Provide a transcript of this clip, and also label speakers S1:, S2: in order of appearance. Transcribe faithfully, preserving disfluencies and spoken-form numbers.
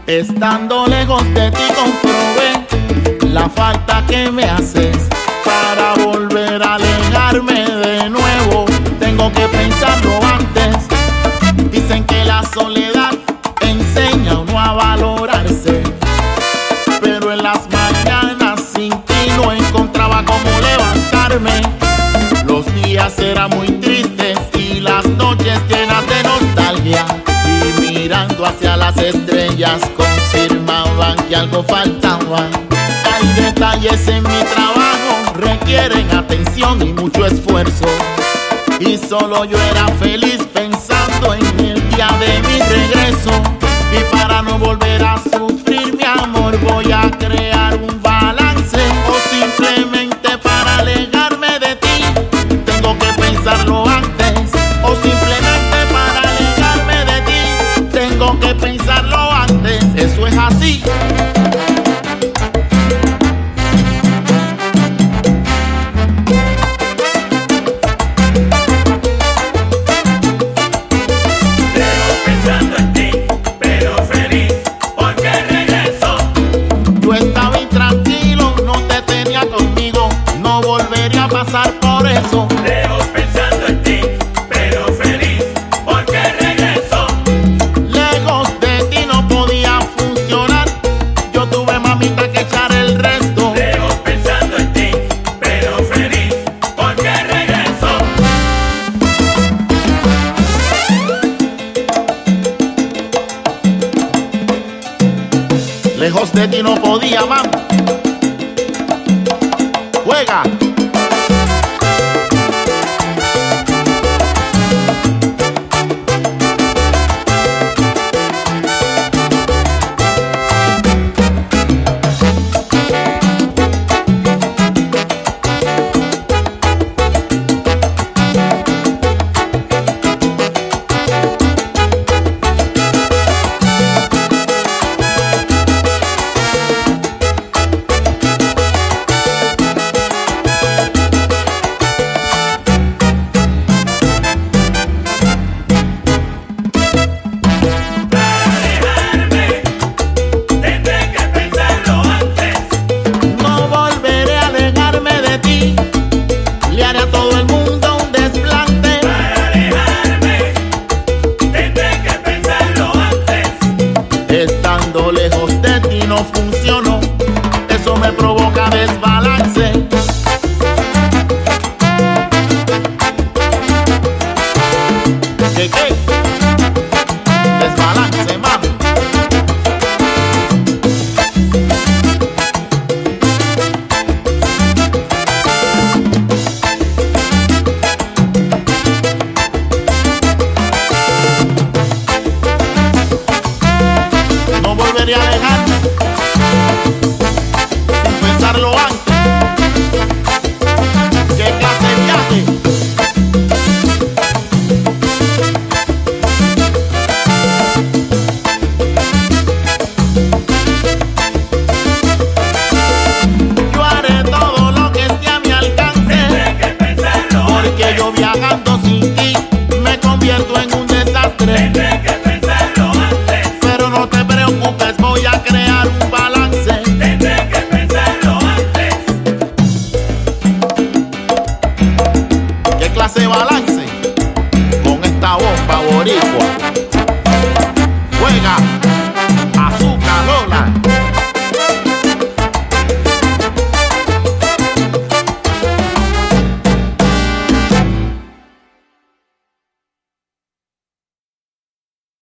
S1: Estando lejos de ti comprobé la falta que me haces. Para volver a alejarme de nuevo tengo que pensarlo antes. Dicen que la soledad enseña a uno a valorarse, pero en las mañanas sin ti no encontraba cómo levantarme. Los días eran muy tristes y las noches llenas de nostalgia, y mirando hacia las estrellas confirmaban que algo faltaba. Hay detalles en mi trabajo, requieren atención y mucho esfuerzo, y solo yo era feliz pensando en el día de mi regreso. Y para no volver a sufrir, mi amor, voy a crear un balance, o simplemente para alejarme de ti tengo que pensarlo antes, o simplemente para alejarme de ti tengo que pensarlo antes. Eso es así. Pasar por eso.
S2: Lejos pensando en ti, pero feliz porque regreso.
S1: Lejos de ti no podía funcionar, yo tuve mamita que echar el resto.
S2: Lejos pensando en ti, pero feliz porque regreso.
S1: Lejos de ti no podía, mam. Juega. Estando lejos de ti no funcionó, eso me provoca desbalance. ¿Qué qué? Desbalance, mami. Volveré a alejarme sin pensarlo antes. ¿Qué clase de viaje? Yo haré todo lo que esté a mi alcance.
S2: Tendré que pensarlo
S1: porque
S2: antes.
S1: yo viajando sin ti me convierto en un desastre.
S2: Tendré que pensarlo antes.
S1: Pero no te preocupes, voy a crear un balance.
S2: Tendré que pensarlo antes.
S1: ¿Qué clase de balance? Con esta bomba boricua. Juega.